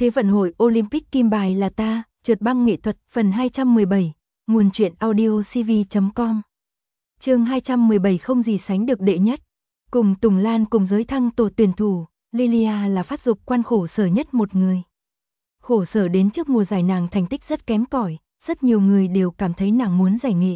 Thế vận hội Olympic kim bài là ta, trượt băng nghệ thuật phần 217, nguồn truyện audio cv.com. Chương 217 không gì sánh được đệ nhất. Cùng Tùng Lan cùng giới thăng tổ tuyển thủ, Lilia là phát dục quan khổ sở nhất một người. Khổ sở đến trước mùa giải nàng thành tích rất kém cỏi, rất nhiều người đều cảm thấy nàng muốn giải nghệ.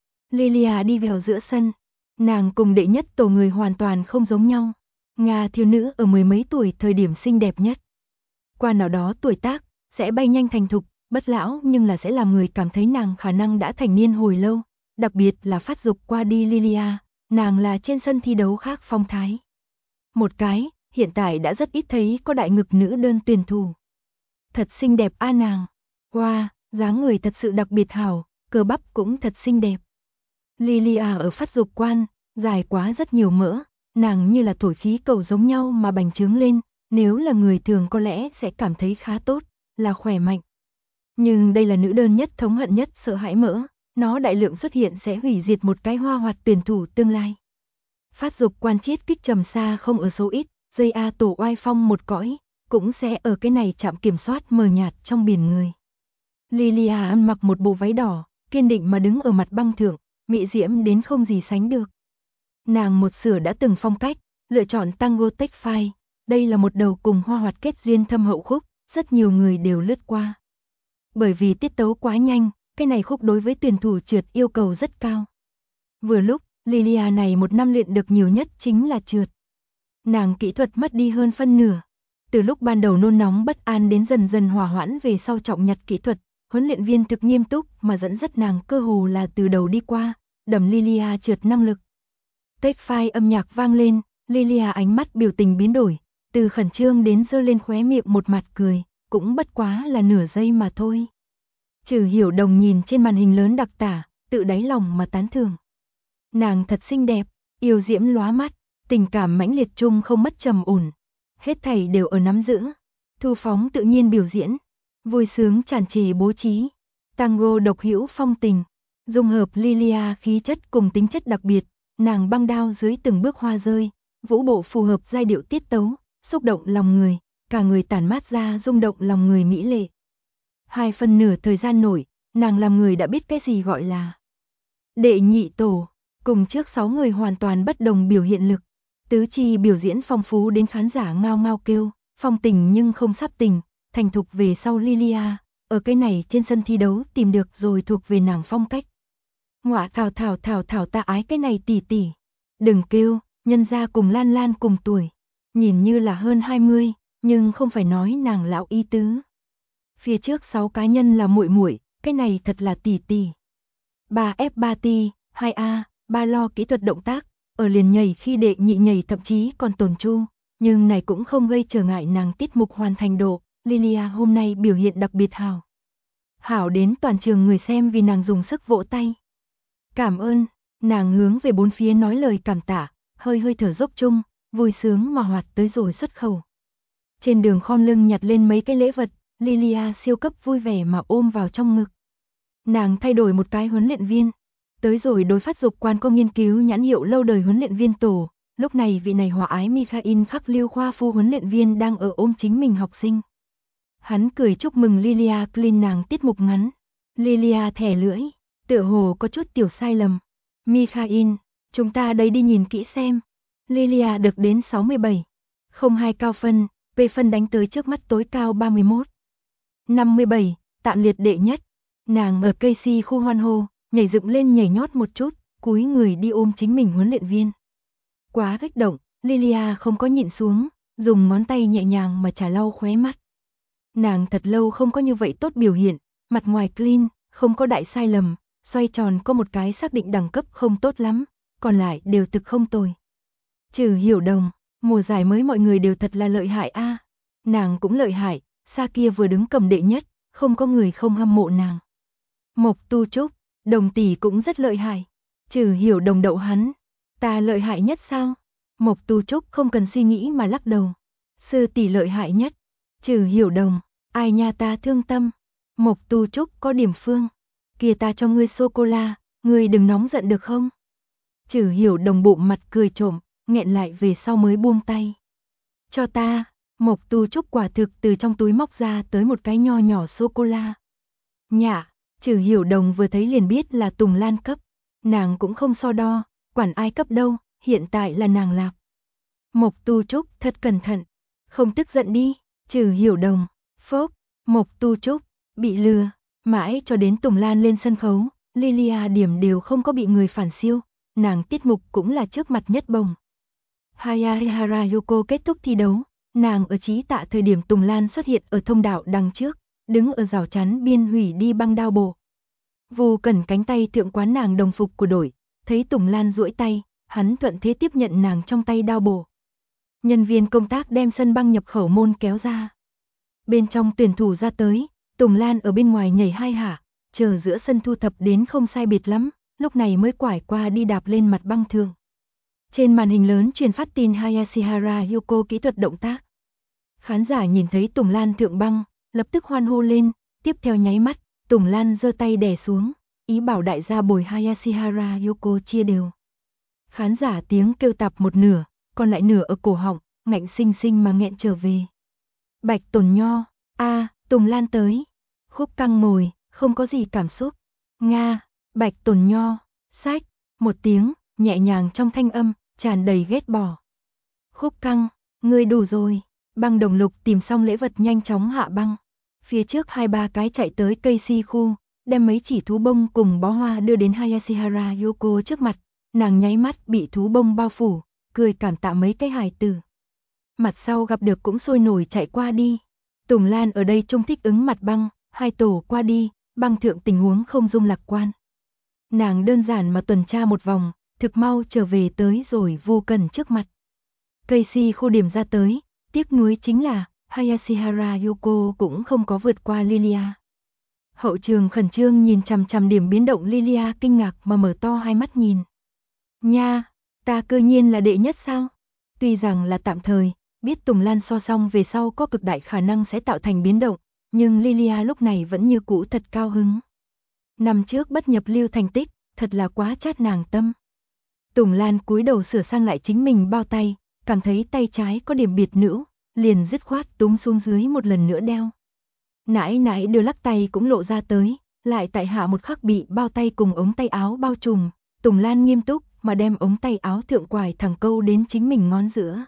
Lilia đi vào giữa sân, nàng cùng đệ nhất tổ người hoàn toàn không giống nhau. Nga thiếu nữ ở mười mấy tuổi thời điểm xinh đẹp nhất. Qua nào đó tuổi tác, sẽ bay nhanh thành thục, bất lão nhưng là sẽ làm người cảm thấy nàng khả năng đã thành niên hồi lâu. Đặc biệt là phát dục qua đi Lilia, nàng là trên sân thi đấu khác phong thái. Một cái, hiện tại đã rất ít thấy có đại ngực nữ đơn tuyển thủ. Thật xinh đẹp a nàng. Wow, dáng người thật sự đặc biệt hảo, cơ bắp cũng thật xinh đẹp. Lilia ở phát dục quan, dài quá rất nhiều mỡ, nàng như là thổi khí cầu giống nhau mà bành trướng lên, nếu là người thường có lẽ sẽ cảm thấy khá tốt, là khỏe mạnh. Nhưng đây là nữ đơn nhất thống hận nhất sợ hãi mỡ, nó đại lượng xuất hiện sẽ hủy diệt một cái hoa hoạt tuyển thủ tương lai. Phát dục quan chiết kích trầm xa không ở số ít, dây A tổ oai phong một cõi, cũng sẽ ở cái này chạm kiểm soát mờ nhạt trong biển người. Lilia ăn mặc một bộ váy đỏ, kiên định mà đứng ở mặt băng thượng, mỹ diễm đến không gì sánh được. Nàng một sửa đã từng phong cách, lựa chọn tango take five, đây là một đầu cùng hoa hoạt kết duyên thâm hậu khúc, rất nhiều người đều lướt qua. Bởi vì tiết tấu quá nhanh, cái này khúc đối với tuyển thủ trượt yêu cầu rất cao. Vừa lúc, Lilia này một năm luyện được nhiều nhất chính là trượt. Nàng kỹ thuật mất đi hơn phân nửa. Từ lúc ban đầu nôn nóng bất an đến dần dần hòa hoãn về sau trọng nhặt kỹ thuật, huấn luyện viên thực nghiêm túc mà dẫn dắt nàng cơ hồ là từ đầu đi qua, đầm Lilia trượt năng lực. Take five âm nhạc vang lên, Lilia ánh mắt biểu tình biến đổi, từ khẩn trương đến giơ lên khóe miệng một mặt cười, cũng bất quá là nửa giây mà thôi. Trừ Hiểu Đồng nhìn trên màn hình lớn đặc tả, tự đáy lòng mà tán thưởng. Nàng thật xinh đẹp, yêu diễm lóa mắt, tình cảm mãnh liệt chung không mất trầm ổn. Hết thảy đều ở nắm giữ, thu phóng tự nhiên biểu diễn, vui sướng tràn trề bố trí, tango độc hữu phong tình, dung hợp Lilia khí chất cùng tính chất đặc biệt, nàng băng đao dưới từng bước hoa rơi, vũ bộ phù hợp giai điệu tiết tấu, xúc động lòng người, cả người tản mát ra rung động lòng người mỹ lệ. 2/2 thời gian nổi, nàng làm người đã biết cái gì gọi là đệ nhị tổ, cùng trước 6 người hoàn toàn bất đồng biểu hiện lực. Tứ chi biểu diễn phong phú đến khán giả ngao ngao kêu, phong tình nhưng không sắp tình, thành thục về sau Lilia, ở cái này trên sân thi đấu tìm được rồi thuộc về nàng phong cách. Ngọa thảo ta ái cái này tỷ tỷ. Đừng kêu, nhân gia cùng Lan Lan cùng tuổi, nhìn như là hơn 20, nhưng không phải nói nàng lão y tứ. Phía trước 6 cá nhân là muội muội, cái này thật là tỷ tỷ. 3F3T, 2A, 3 lo kỹ thuật động tác. Ở liền nhảy khi đệ nhị nhảy thậm chí còn tồn chu, nhưng này cũng không gây trở ngại nàng tiết mục hoàn thành độ, Lilia hôm nay biểu hiện đặc biệt hảo. Hảo đến toàn trường người xem vì nàng dùng sức vỗ tay. Cảm ơn, nàng hướng về bốn phía nói lời cảm tạ, hơi thở dốc chung, vui sướng mà hoạt tới rồi xuất khẩu. Trên đường khom lưng nhặt lên mấy cái lễ vật, Lilia siêu cấp vui vẻ mà ôm vào trong ngực. Nàng thay đổi một cái huấn luyện viên. Tới rồi đối phát dục quan công nghiên cứu nhãn hiệu lâu đời huấn luyện viên tổ, lúc này vị này hòa ái Mikhail khắc lưu khoa phu huấn luyện viên đang ở ôm chính mình học sinh. Hắn cười chúc mừng Lilia clean nàng tiết mục ngắn. Lilia thẻ lưỡi, tựa hồ có chút tiểu sai lầm. Mikhail, chúng ta đây đi nhìn kỹ xem. Lilia được đến 67. 02 cao phân, P phân đánh tới trước mắt tối cao 31. 57, tạm liệt đệ nhất. Nàng ở cây si khu hoan hô. Nhảy dựng lên nhảy nhót một chút, cúi người đi ôm chính mình huấn luyện viên. Quá kích động, Lilia không có nhịn xuống, dùng ngón tay nhẹ nhàng mà chà lau khóe mắt. Nàng thật lâu không có như vậy tốt biểu hiện, mặt ngoài clean, không có đại sai lầm, xoay tròn có một cái xác định đẳng cấp không tốt lắm, còn lại đều thực không tồi. Trừ Hiểu Đồng, mùa giải mới mọi người đều thật là lợi hại a. Nàng cũng lợi hại, xa kia vừa đứng cầm đệ nhất, không có người không hâm mộ nàng. Mộc Tu Trúc, Đồng tỷ cũng rất lợi hại. Trừ Hiểu Đồng đậu hắn. Ta lợi hại nhất sao? Mộc Tu Trúc không cần suy nghĩ mà lắc đầu. Sư tỷ lợi hại nhất. Trừ Hiểu Đồng. Ai nha ta thương tâm. Mộc Tu Trúc có điểm phương. Kìa ta cho ngươi sô-cô-la. Ngươi đừng nóng giận được không? Trừ Hiểu Đồng bụng mặt cười trộm. Nghẹn lại về sau mới buông tay. Cho ta. Mộc Tu Trúc quả thực từ trong túi móc ra tới một cái nho nhỏ sô-cô-la. Nhạ, Trừ Hiểu Đồng vừa thấy liền biết là Tùng Lan cấp. Nàng cũng không so đo, quản ai cấp đâu, hiện tại là nàng lạc. Mộc Tu Trúc thật cẩn thận, không tức giận đi, Trừ Hiểu Đồng, phốp, Mộc Tu Trúc, bị lừa, mãi cho đến Tùng Lan lên sân khấu, Lilia điểm đều không có bị người phản siêu, nàng tiết mục cũng là trước mặt nhất bồng. Hayahara Yoko kết thúc thi đấu, nàng ở chí tạ thời điểm Tùng Lan xuất hiện ở thông đạo đằng trước, đứng ở rào chắn biên hủy đi băng đao bổ. Vu Cẩn cánh tay thượng quán nàng đồng phục của đội, thấy Tùng Lan duỗi tay, hắn thuận thế tiếp nhận nàng trong tay đao bổ. Nhân viên công tác đem sân băng nhập khẩu môn kéo ra. Bên trong tuyển thủ ra tới, Tùng Lan ở bên ngoài nhảy 2 hạ, chờ giữa sân thu thập đến không sai biệt lắm, lúc này mới quải qua đi đạp lên mặt băng thường. Trên màn hình lớn truyền phát tin Hayashihara Yoko kỹ thuật động tác. Khán giả nhìn thấy Tùng Lan thượng băng, lập tức hoan hô lên, tiếp theo nháy mắt, Tùng Lan giơ tay đè xuống, ý bảo đại gia bồi Hayashihara Yoko chia đều. Khán giả tiếng kêu tạp một nửa, còn lại nửa ở cổ họng, ngạnh sinh sinh mà nghẹn trở về. Bạch Tồn Nho, Tùng Lan tới. Khúc Căng ngồi, không có gì cảm xúc. Nga, Bạch Tồn Nho, sách, một tiếng, nhẹ nhàng trong thanh âm, tràn đầy ghét bỏ. Khúc Căng, ngươi đủ rồi. Băng Đồng Lục tìm xong lễ vật nhanh chóng hạ băng. Phía trước 2-3 cái chạy tới cây si khu, đem mấy chỉ thú bông cùng bó hoa đưa đến Hayashihara Yoko trước mặt. Nàng nháy mắt bị thú bông bao phủ, cười cảm tạ mấy cái hài tử. Mặt sau gặp được cũng sôi nổi chạy qua đi. Tùng Lan ở đây trông thích ứng mặt băng, 2 tổ qua đi, băng thượng tình huống không dung lạc quan. Nàng đơn giản mà tuần tra một vòng, thực mau trở về tới rồi Vu Cẩn trước mặt. Cây si khu điểm ra tới, tiếc nuối chính là Hayashihara Yoko cũng không có vượt qua Lilia. Hậu trường khẩn trương nhìn chằm chằm điểm biến động Lilia kinh ngạc mà mở to hai mắt nhìn. Nha, ta cơ nhiên là đệ nhất sao? Tuy rằng là tạm thời, biết Tùng Lan so song về sau có cực đại khả năng sẽ tạo thành biến động, nhưng Lilia lúc này vẫn như cũ thật cao hứng. Năm trước bất nhập lưu thành tích, thật là quá chát nàng tâm. Tùng Lan cúi đầu sửa sang lại chính mình bao tay, cảm thấy tay trái có điểm biệt nữ, liền dứt khoát túm xuống dưới một lần nữa đeo. Nãi nãi đưa lắc tay cũng lộ ra tới, lại tại hạ một khắc bị bao tay cùng ống tay áo bao trùm, Tùng Lan nghiêm túc mà đem ống tay áo thượng quải thẳng câu đến chính mình ngón giữa.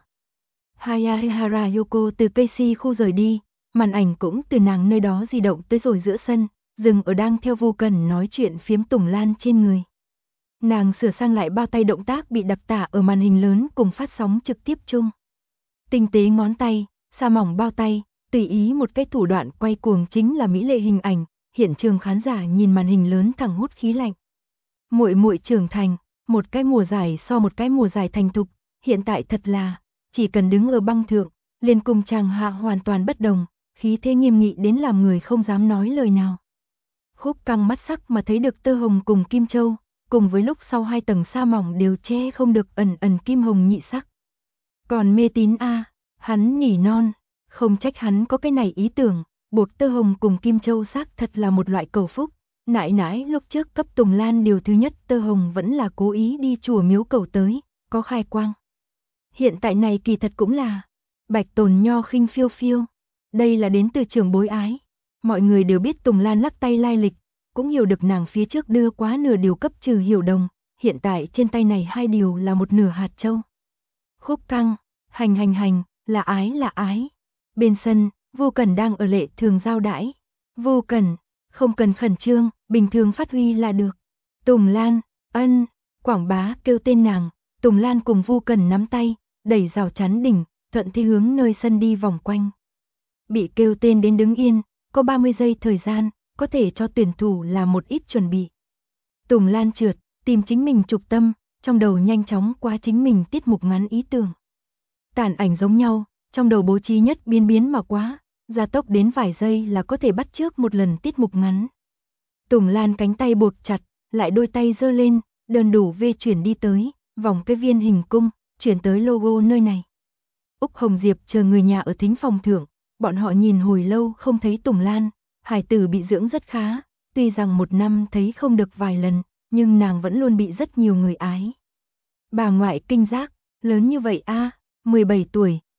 Hayashihara Yoko từ cây si khu rời đi, màn ảnh cũng từ nàng nơi đó di động tới rồi giữa sân, dừng ở đang theo Vu Cẩn nói chuyện phiếm Tùng Lan trên người. Nàng sửa sang lại bao tay động tác bị đặc tả ở màn hình lớn cùng phát sóng trực tiếp chung. Tinh tế ngón tay, sa mỏng bao tay, tùy ý một cái thủ đoạn quay cuồng chính là mỹ lệ hình ảnh, hiện trường khán giả nhìn màn hình lớn thẳng hút khí lạnh. Muội muội trưởng thành, một cái mùa giải so một cái mùa giải thành thục, hiện tại thật là, chỉ cần đứng ở băng thượng, liền cùng chàng hạ hoàn toàn bất đồng, khí thế nghiêm nghị đến làm người không dám nói lời nào. Khúc Căng mắt sắc mà thấy được tơ hồng cùng kim châu, cùng với lúc sau 2 tầng sa mỏng đều che không được ẩn ẩn kim hồng nhị sắc. Còn mê tín hắn nỉ non, không trách hắn có cái này ý tưởng, buộc tơ hồng cùng kim châu sắc thật là một loại cầu phúc. Nãi nãi lúc trước cấp Tùng Lan điều thứ nhất tơ hồng vẫn là cố ý đi chùa miếu cầu tới, có khai quang. Hiện tại này kỳ thật cũng là Bạch Tồn Nho khinh phiêu phiêu, đây là đến từ trưởng bối ái. Mọi người đều biết Tùng Lan lắc tay lai lịch, cũng hiểu được nàng phía trước đưa quá nửa điều cấp Trừ Hiểu Đồng, hiện tại trên tay này 2 điều là một nửa hạt châu. Khúc Căng, hành, là ái. Bên sân, Vu Cẩn đang ở lệ thường giao đãi. Vu Cẩn, không cần khẩn trương, bình thường phát huy là được. Tùng Lan, quảng bá kêu tên nàng, Tùng Lan cùng Vu Cẩn nắm tay, đẩy rào chắn đỉnh, thuận thế hướng nơi sân đi vòng quanh. Bị kêu tên đến đứng yên, có 30 giây thời gian, có thể cho tuyển thủ làm một ít chuẩn bị. Tùng Lan trượt, tìm chính mình trục tâm, trong đầu nhanh chóng qua chính mình tiết mục ngắn ý tưởng. Tản ảnh giống nhau, trong đầu bố trí nhất biến mà quá, gia tốc đến vài giây là có thể bắt chước một lần tiết mục ngắn. Tùng Lan cánh tay buộc chặt, lại đôi tay giơ lên, đơn đủ vê chuyển đi tới, vòng cái viên hình cung, chuyển tới logo nơi này. Úc Hồng Diệp chờ người nhà ở thính phòng thượng, bọn họ nhìn hồi lâu không thấy Tùng Lan, hải tử bị dưỡng rất khá, tuy rằng 1 năm thấy không được vài lần, nhưng nàng vẫn luôn bị rất nhiều người ái. Bà ngoại kinh giác, lớn như vậy 17 tuổi,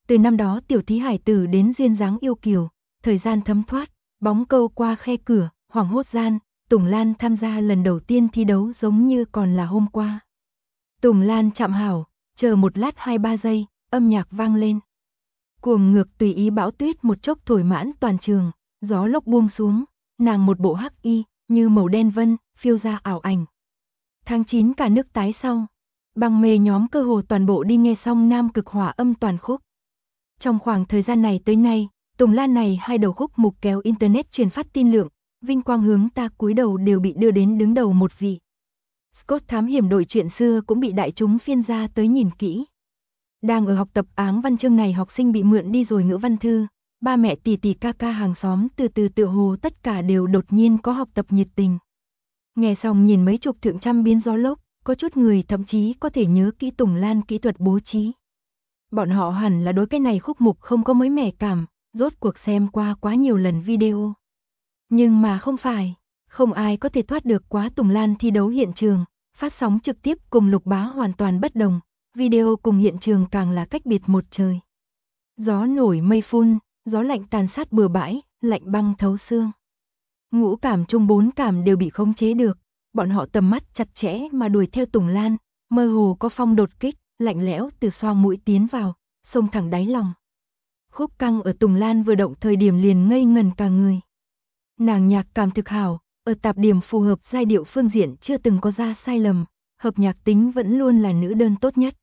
Từ năm đó tiểu thí hải tử đến duyên dáng yêu kiều, thời gian thấm thoát, bóng câu qua khe cửa, hoảng hốt gian, Tùng Lan tham gia lần đầu tiên thi đấu giống như còn là hôm qua. Tùng Lan chạm hảo, chờ một lát 2-3 giây, âm nhạc vang lên. Cuồng ngược tùy ý bão tuyết một chốc thổi mãn toàn trường, gió lốc buông xuống, nàng một bộ hắc y, như màu đen vân, phiêu ra ảo ảnh. Tháng 9 cả nước tái sau, Bằng mê nhóm cơ hồ toàn bộ đi nghe xong Nam Cực Hỏa Âm toàn khúc. Trong khoảng thời gian này tới nay, Tùng Lan này 2 đầu khúc mục kéo internet truyền phát tin lượng, vinh quang hướng ta cúi đầu đều bị đưa đến đứng đầu một vị. Scott thám hiểm đội chuyện xưa cũng bị đại chúng phiên ra tới nhìn kỹ. Đang ở học tập áng văn chương này học sinh bị mượn đi rồi ngữ văn thư, ba mẹ tỷ tỷ ca ca hàng xóm từ từ tựa hồ tất cả đều đột nhiên có học tập nhiệt tình. Nghe xong nhìn mấy chục thượng trăm biến gió lốc, có chút người thậm chí có thể nhớ kỹ Tùng Lan kỹ thuật bố trí. Bọn họ hẳn là đối cái này khúc mục không có mới mẻ cảm, rốt cuộc xem qua quá nhiều lần video. Nhưng mà không phải, không ai có thể thoát được quá Tùng Lan thi đấu hiện trường, phát sóng trực tiếp cùng Lục Bá hoàn toàn bất đồng, video cùng hiện trường càng là cách biệt một trời. Gió nổi mây phun, gió lạnh tàn sát bừa bãi, lạnh băng thấu xương. Ngũ cảm chung 4 cảm đều bị khống chế được, bọn họ tầm mắt chặt chẽ mà đuổi theo Tùng Lan, mơ hồ có phong đột kích, lạnh lẽo từ xoang mũi tiến vào, xông thẳng đáy lòng. Khúc căng ở Tùng Lan vừa động thời điểm liền ngây ngần cả người. Nàng nhạc cảm thực hảo, ở tạp điểm phù hợp giai điệu phương diện chưa từng có ra sai lầm, hợp nhạc tính vẫn luôn là nữ đơn tốt nhất.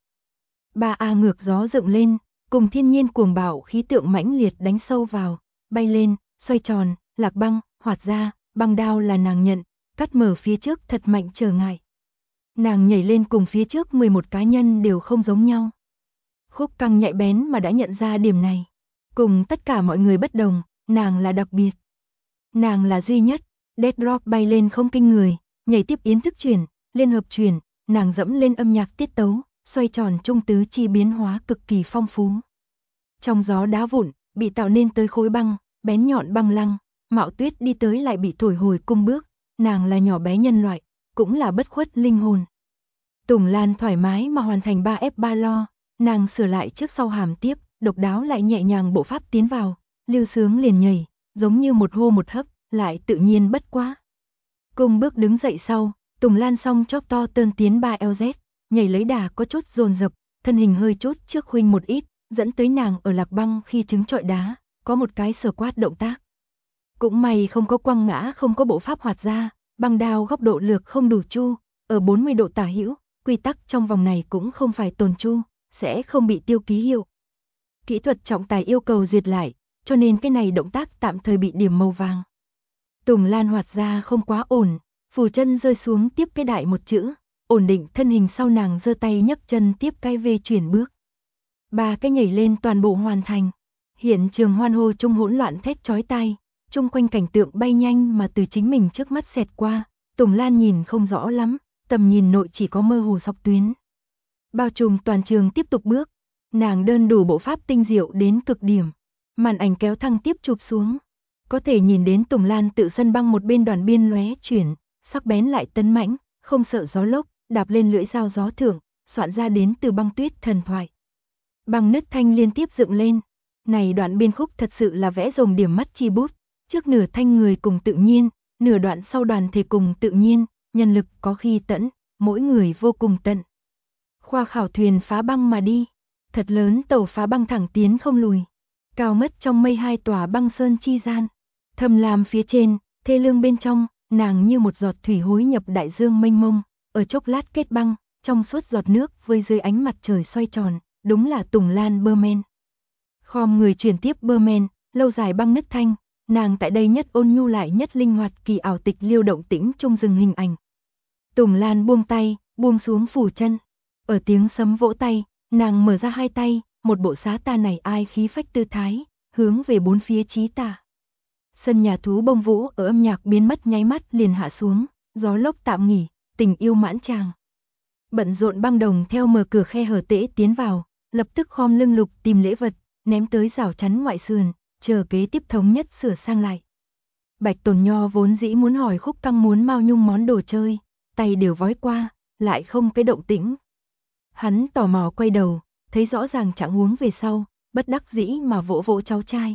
3A ngược gió dựng lên, cùng thiên nhiên cuồng bạo khí tượng mãnh liệt đánh sâu vào, bay lên, xoay tròn, lạc băng, hoạt ra, băng đao là nàng nhận, cắt mở phía trước thật mạnh trở ngại. Nàng nhảy lên cùng phía trước 11 cá nhân đều không giống nhau. Khúc căng nhạy bén mà đã nhận ra điểm này. Cùng tất cả mọi người bất đồng, nàng là đặc biệt. Nàng là duy nhất, Death Drop bay lên không kinh người, nhảy tiếp yến thức chuyển, liên hợp chuyển, nàng dẫm lên âm nhạc tiết tấu, xoay tròn trung tứ chi biến hóa cực kỳ phong phú. Trong gió đá vụn, bị tạo nên tới khối băng, bén nhọn băng lăng, Mạo Tuyết đi tới lại bị thổi hồi cung bước, nàng là nhỏ bé nhân loại, cũng là bất khuất linh hồn. Tùng Lan thoải mái mà hoàn thành 3F3 lo, nàng sửa lại trước sau hàm tiếp, độc đáo lại nhẹ nhàng bộ pháp tiến vào, lưu sướng liền nhảy, giống như một hô một hấp, lại tự nhiên bất quá. Cung bước đứng dậy sau, Tùng Lan song chóp to tơn tiến 3LZ, nhảy lấy đà có chút dồn dập, thân hình hơi chút trước khuynh một ít, dẫn tới nàng ở lạc băng khi trứng trọi đá, có một cái sờ quát động tác. Cũng may không có quăng ngã, không có bộ pháp hoạt ra, băng đao góc độ lược không đủ chu, ở 40 độ tả hữu, quy tắc trong vòng này cũng không phải tồn chu, sẽ không bị tiêu ký hiệu. Kỹ thuật trọng tài yêu cầu duyệt lại, cho nên cái này động tác tạm thời bị điểm màu vàng. Tùng Lan hoạt ra không quá ổn, phủ chân rơi xuống tiếp cái đại một chữ, ổn định thân hình sau nàng giơ tay nhấc chân tiếp cái về chuyển bước. 3 cái nhảy lên toàn bộ hoàn thành. Hiện trường hoan hô chung hỗn loạn thét chói tai, chung quanh cảnh tượng bay nhanh mà từ chính mình trước mắt xẹt qua, Tùng Lan nhìn không rõ lắm, tầm nhìn nội chỉ có mơ hồ dọc tuyến. Bao trùm toàn trường tiếp tục bước, nàng đơn đủ bộ pháp tinh diệu đến cực điểm, màn ảnh kéo thăng tiếp chụp xuống. Có thể nhìn đến Tùng Lan tự sân băng một bên đoàn biên lóe chuyển, sắc bén lại tấn mãnh, không sợ gió lốc, đạp lên lưỡi dao gió thưởng, soạn ra đến từ băng tuyết thần thoại. Băng nứt thanh liên tiếp dựng lên, này đoạn biên khúc thật sự là vẽ rồng điểm mắt chi bút, trước nửa thanh người cùng tự nhiên, nửa đoạn sau đoàn thể cùng tự nhiên, nhân lực có khi tận, mỗi người vô cùng tận. Khoa khảo thuyền phá băng mà đi, thật lớn tàu phá băng thẳng tiến không lùi, cao mất trong mây 2 tòa băng sơn chi gian. Thâm lam phía trên, thê lương bên trong, nàng như một giọt thủy hối nhập đại dương mênh mông, ở chốc lát kết băng, trong suốt giọt nước với dưới ánh mặt trời xoay tròn, đúng là Tùng Lan Bơ-men. Khom người chuyển tiếp Bơ-men, lâu dài băng nứt thanh, nàng tại đây nhất ôn nhu lại nhất linh hoạt kỳ ảo tịch liêu động tĩnh trong rừng hình ảnh. Tùng Lan buông tay, buông xuống phủ chân, ở tiếng sấm vỗ tay, nàng mở ra 2 tay, một bộ xá ta này ai khí phách tư thái, hướng về bốn phía chí tả. Sân nhà thú bông vũ ở âm nhạc biến mất nháy mắt liền hạ xuống, gió lốc tạm nghỉ, tình yêu mãn tràng. Bận rộn băng đồng theo mở cửa khe hở tễ tiến vào, lập tức khom lưng lục tìm lễ vật, ném tới rào chắn ngoại sườn, chờ kế tiếp thống nhất sửa sang lại. Bạch Tồn Nho vốn dĩ muốn hỏi Khúc Căng muốn Mao Nhung món đồ chơi, tay đều vói qua, lại không cái động tĩnh. Hắn tò mò quay đầu, thấy rõ ràng trạng huống về sau, bất đắc dĩ mà vỗ vỗ cháu trai.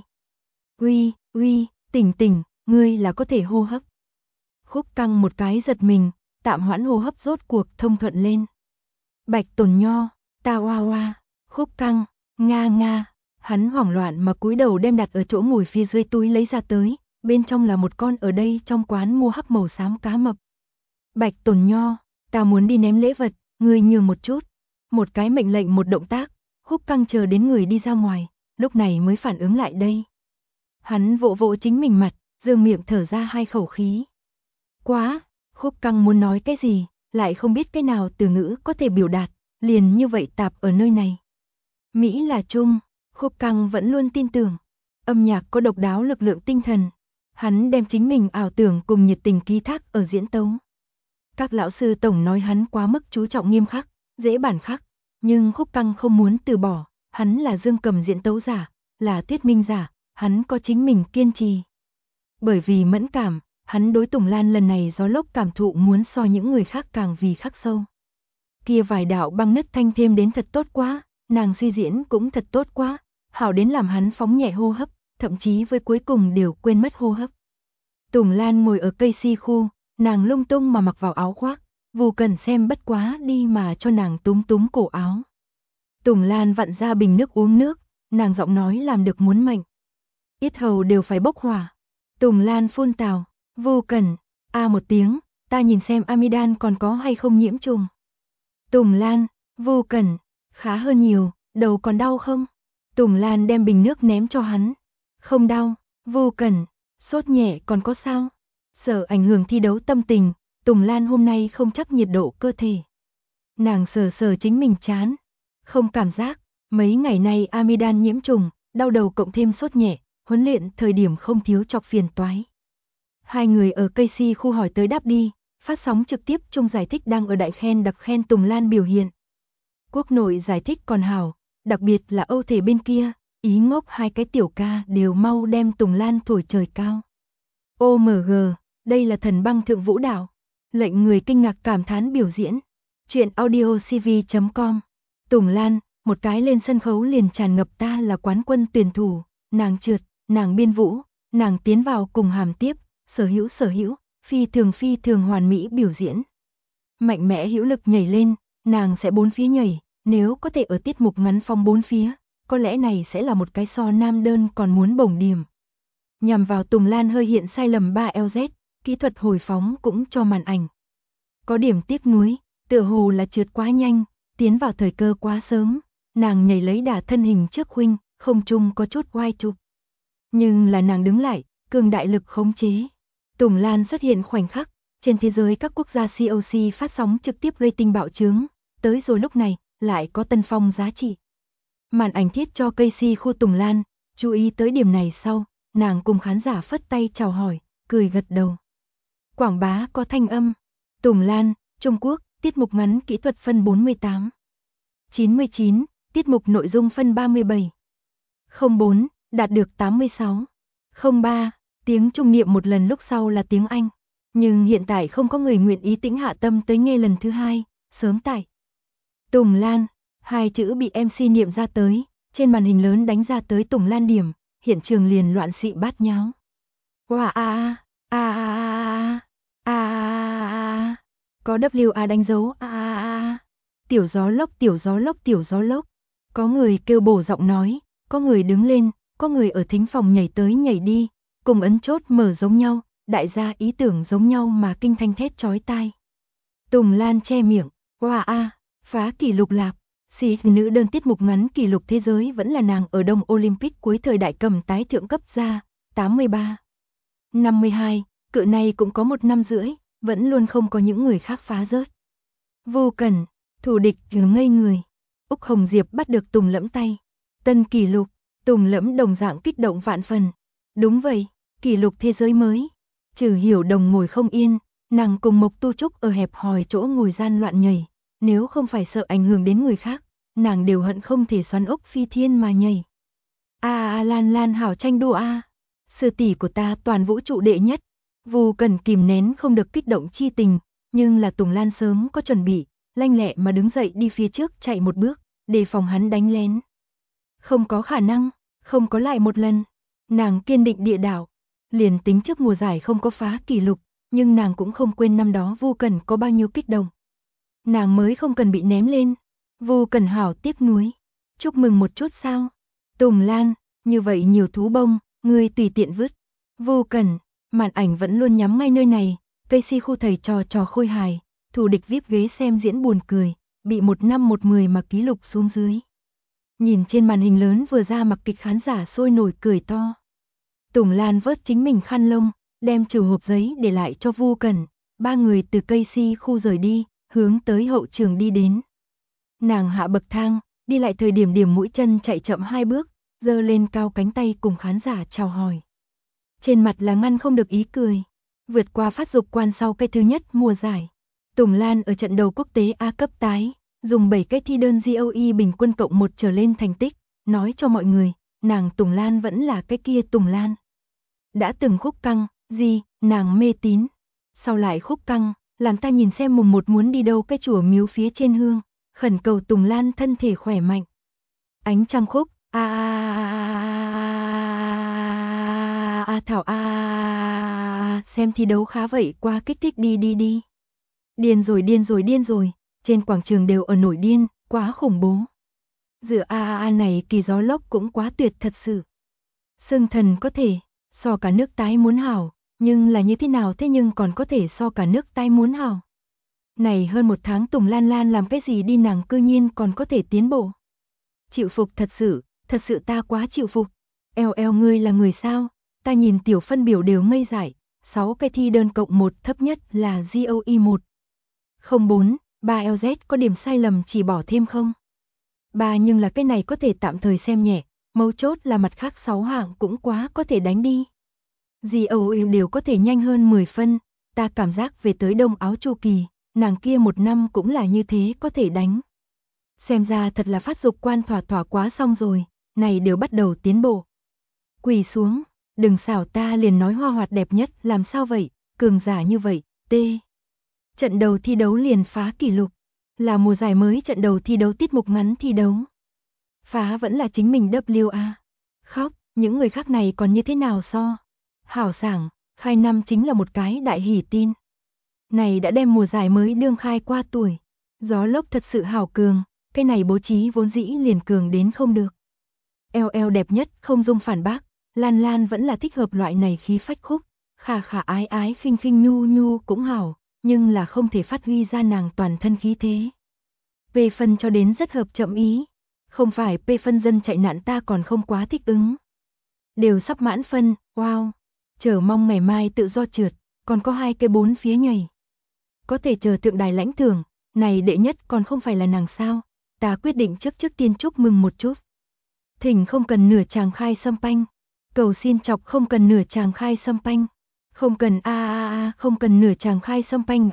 Uy, tỉnh, ngươi là có thể hô hấp. Khúc Căng một cái giật mình, tạm hoãn hô hấp rốt cuộc thông thuận lên. Bạch Tồn Nho, ta oa, Khúc Căng, nga, hắn hoảng loạn mà cúi đầu đem đặt ở chỗ ngồi phía dưới túi lấy ra tới, bên trong là một con ở đây trong quán mua hấp màu xám cá mập. Bạch Tồn Nho, ta muốn đi ném lễ vật, ngươi nhường một chút. Một cái mệnh lệnh một động tác, Khúc Căng chờ đến người đi ra ngoài, lúc này mới phản ứng lại đây. Hắn vỗ vỗ chính mình mặt, dương miệng thở ra hai khẩu khí. Quá, Khúc Căng muốn nói cái gì, lại không biết cái nào từ ngữ có thể biểu đạt, liền như vậy tạp ở nơi này. Mỹ là chung, Khúc Căng vẫn luôn tin tưởng, âm nhạc có độc đáo lực lượng tinh thần. Hắn đem chính mình ảo tưởng cùng nhiệt tình ký thác ở diễn tấu. Các lão sư tổng nói hắn quá mức chú trọng nghiêm khắc, dễ bản khắc, nhưng Khúc Căng không muốn từ bỏ, hắn là dương cầm diễn tấu giả, là thuyết minh giả, hắn có chính mình kiên trì. Bởi vì mẫn cảm, hắn đối Tùng Lan lần này gió lốc cảm thụ muốn so những người khác càng vì khắc sâu. Kia vài đạo băng nứt thanh thêm đến thật tốt quá, nàng suy diễn cũng thật tốt quá, hảo đến làm hắn phóng nhẹ hô hấp, thậm chí với cuối cùng đều quên mất hô hấp. Tùng Lan ngồi ở cây si khu, nàng lung tung mà mặc vào áo khoác, Vu Cần xem bất quá đi mà cho nàng túm cổ áo. Tùng Lan vặn ra bình nước uống nước, nàng giọng nói làm được muốn mệnh. Yết hầu đều phải bốc hỏa. Tùng Lan phun tào, Vu Cần, một tiếng, ta nhìn xem amidan còn có hay không nhiễm trùng. Tùng Lan, Vu Cần, khá hơn nhiều, đầu còn đau không? Tùng Lan đem bình nước ném cho hắn. Không đau, Vu Cần, sốt nhẹ còn có sao? Sợ ảnh hưởng thi đấu tâm tình, Tùng Lan hôm nay không chắc nhiệt độ cơ thể. Nàng sờ chính mình chán. Không cảm giác, mấy ngày nay amidan nhiễm trùng, đau đầu cộng thêm sốt nhẹ, huấn luyện thời điểm không thiếu chọc phiền toái. Hai người ở cây si khu hỏi tới đáp đi, phát sóng trực tiếp chung giải thích đang ở đại khen đặc khen Tùng Lan biểu hiện. Quốc nội giải thích còn hảo, đặc biệt là Âu thể bên kia, ý ngốc hai cái tiểu ca đều mau đem Tùng Lan thổi trời cao. OMG, đây là thần băng thượng vũ đạo, lệnh người kinh ngạc cảm thán biểu diễn. Chuyện audiocv.com. Tùng Lan, một cái lên sân khấu liền tràn ngập ta là quán quân tuyển thủ, nàng trượt, nàng biên vũ, nàng tiến vào cùng hàm tiếp, sở hữu, phi thường hoàn mỹ biểu diễn. Mạnh mẽ hữu lực nhảy lên, nàng sẽ bốn phía nhảy, nếu có thể ở tiết mục ngắn phong bốn phía, có lẽ này sẽ là một cái so nam đơn còn muốn bổng điểm. Nhằm vào Tùng Lan hơi hiện sai lầm 3LZ, kỹ thuật hồi phóng cũng cho màn ảnh. Có điểm tiếc nuối, tựa hồ là trượt quá nhanh, tiến vào thời cơ quá sớm, nàng nhảy lấy đà thân hình trước khuynh, không trung có chút oai chụp. Nhưng là nàng đứng lại, cường đại lực khống chế. Tùng Lan xuất hiện khoảnh khắc, trên thế giới các quốc gia COC phát sóng trực tiếp rating bạo chướng, tới rồi lúc này, lại có tân phong giá trị. Màn ảnh thiết cho cây si khu Tùng Lan, chú ý tới điểm này sau, nàng cùng khán giả phất tay chào hỏi, cười gật đầu. Quảng bá có thanh âm. Tùng Lan, Trung Quốc, tiết mục ngắn kỹ thuật phân 48. 99, tiết mục nội dung phân 37. 04, đạt được 86. 03, tiếng Trung niệm một lần lúc sau là tiếng Anh. Nhưng hiện tại không có người nguyện ý tĩnh hạ tâm tới nghe lần thứ hai, sớm tại. Tùng Lan, hai chữ bị MC niệm ra tới, trên màn hình lớn đánh ra tới Tùng Lan điểm, hiện trường liền loạn xị bát nháo. Wow, có WA đánh dấu tiểu gió lốc. Có người kêu bổ giọng nói, có người đứng lên, có người ở thính phòng nhảy tới nhảy đi, cùng ấn chốt mở giống nhau, đại gia ý tưởng giống nhau mà kinh thanh thét chói tai. Tùng Lan che miệng, wow, phá kỷ lục lạp. Xì nữ đơn tiết mục ngắn kỷ lục thế giới vẫn là nàng ở Đông Olympic cuối thời đại cầm tái thượng cấp ra, 83. 52, cự này cũng có 1 năm rưỡi, vẫn luôn không có những người khác phá rớt. Vô Cần, thủ địch ngây người. Úc Hồng Diệp bắt được Tùng Lẫm tay. Tân kỷ lục, Tùng Lẫm đồng dạng kích động vạn phần. Đúng vậy, kỷ lục thế giới mới. Trừ Hiểu Đồng ngồi không yên, nàng cùng Mộc Tu Trúc ở hẹp hòi chỗ ngồi gian loạn nhảy. Nếu không phải sợ ảnh hưởng đến người khác, nàng đều hận không thể xoắn ốc phi thiên mà nhảy. Lan hảo tranh đua sư tỷ của ta toàn vũ trụ đệ nhất. Vu Cần kìm nén không được kích động chi tình, nhưng là Tùng Lan sớm có chuẩn bị, lanh lẹ mà đứng dậy đi phía trước chạy một bước, đề phòng hắn đánh lén. Không có khả năng, không có lại một lần. Nàng kiên định địa đạo, liền tính trước mùa giải không có phá kỷ lục, nhưng nàng cũng không quên năm đó Vu Cẩn có bao nhiêu kích động. Nàng mới không cần bị ném lên. Vu Cẩn hảo tiếc nuối. Chúc mừng một chút sao? Tùng Lan, như vậy nhiều thú bông, ngươi tùy tiện vứt. Vu Cẩn, màn ảnh vẫn luôn nhắm ngay nơi này, Casey khu thầy trò khôi hài, thủ địch VIP ghế xem diễn buồn cười, bị 1/10 mà ký lục xuống dưới. Nhìn trên màn hình lớn vừa ra mặc kịch khán giả sôi nổi cười to. Tùng Lan vớt chính mình khăn lông, đem trừ hộp giấy để lại cho Vu Cẩn, ba người từ Casey khu rời đi, hướng tới hậu trường đi đến. Nàng hạ bậc thang, đi lại thời điểm điểm mũi chân chạy chậm 2 bước, giơ lên cao cánh tay cùng khán giả chào hỏi. Trên mặt là ngăn không được ý cười. Vượt qua phát dục quan sau cái thứ nhất mùa giải. Tùng Lan ở trận đầu quốc tế A cấp tái, dùng 7 cái thi đơn GOE bình quân cộng 1 trở lên thành tích, nói cho mọi người, nàng Tùng Lan vẫn là cái kia Tùng Lan. Đã từng khúc căng, nàng mê tín. Sau lại khúc căng, làm ta nhìn xem mùng 1 muốn đi đâu cái chùa miếu phía trên hương, khẩn cầu Tùng Lan thân thể khỏe mạnh. Ánh trăng khúc, Thảo xem thi đấu khá vậy, qua kích thích đi. Điên rồi, trên quảng trường đều ở nổi điên, quá khủng bố. Giữa này kỳ gió lốc cũng quá tuyệt thật sự. Xưng thần có thể, so cả nước tái muốn hảo, nhưng là như thế nào thế nhưng còn có thể so cả nước tái muốn hảo. Này hơn 1 tháng Tùng Lan làm cái gì đi nàng cư nhiên còn có thể tiến bộ. Chịu phục thật sự ta quá chịu phục. Eo ngươi là người sao, ta nhìn tiểu phân biểu đều ngây dại, 6 cái thi đơn cộng 1 thấp nhất là GOE 1. 04, 3 LZ có điểm sai lầm chỉ bỏ thêm không? 3 nhưng là cái này có thể tạm thời xem nhẹ, mấu chốt là mặt khác 6 hạng cũng quá có thể đánh đi. GOE đều có thể nhanh hơn 10 phân, ta cảm giác về tới đông áo chu kỳ, nàng kia 1 năm cũng là như thế có thể đánh. Xem ra thật là phát dục quan thỏa quá xong rồi, này đều bắt đầu tiến bộ. Quỳ xuống, đừng xảo ta liền nói hoa hoạt đẹp nhất, làm sao vậy, cường giả như vậy, Trận đầu thi đấu liền phá kỷ lục, là mùa giải mới trận đầu thi đấu tiết mục ngắn thi đấu. Phá vẫn là chính mình WA. Khóc, những người khác này còn như thế nào so. Hảo sảng, khai năm chính là một cái đại hỉ tin. Này đã đem mùa giải mới đương khai qua tuổi. Gió lốc thật sự hảo cường, cái này bố trí vốn dĩ liền cường đến không được. Eo đẹp nhất không dung phản bác, Lan vẫn là thích hợp loại này khí phách khúc. Khả ái khinh nhu cũng hảo, nhưng là không thể phát huy ra nàng toàn thân khí thế. P phân cho đến rất hợp chậm ý. Không phải P phân dân chạy nạn ta còn không quá thích ứng. Đều sắp mãn phân, wow. Chờ mong ngày mai tự do trượt, còn có 2 cái 4 phía nhảy. Có thể chờ tượng đài lãnh thưởng, này đệ nhất còn không phải là nàng sao. Ta quyết định trước tiên chúc mừng một chút. Thỉnh không cần nửa chàng khai xâm panh. Cầu xin chọc không cần nửa chàng khai xâm panh. Không cần không cần nửa chàng khai xâm panh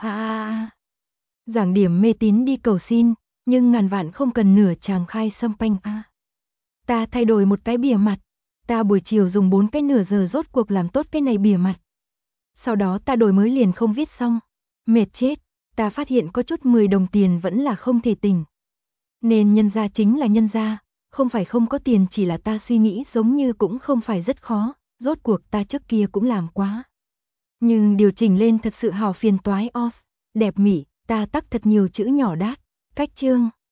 Giảng điểm mê tín đi cầu xin, nhưng ngàn vạn không cần nửa chàng khai xâm panh Ta thay đổi một cái bìa mặt. Ta buổi chiều dùng 4 cái nửa giờ rốt cuộc làm tốt cái này bìa mặt. Sau đó ta đổi mới liền không viết xong. Mệt chết, ta phát hiện có chút 10 đồng tiền vẫn là không thể tỉnh. Nên nhân ra chính là nhân ra, không phải không có tiền, chỉ là ta suy nghĩ giống như cũng không phải rất khó, rốt cuộc ta trước kia cũng làm quá. Nhưng điều chỉnh lên thật sự hào phiền toái đẹp mỉ, ta tắc thật nhiều chữ nhỏ đát, cách chương.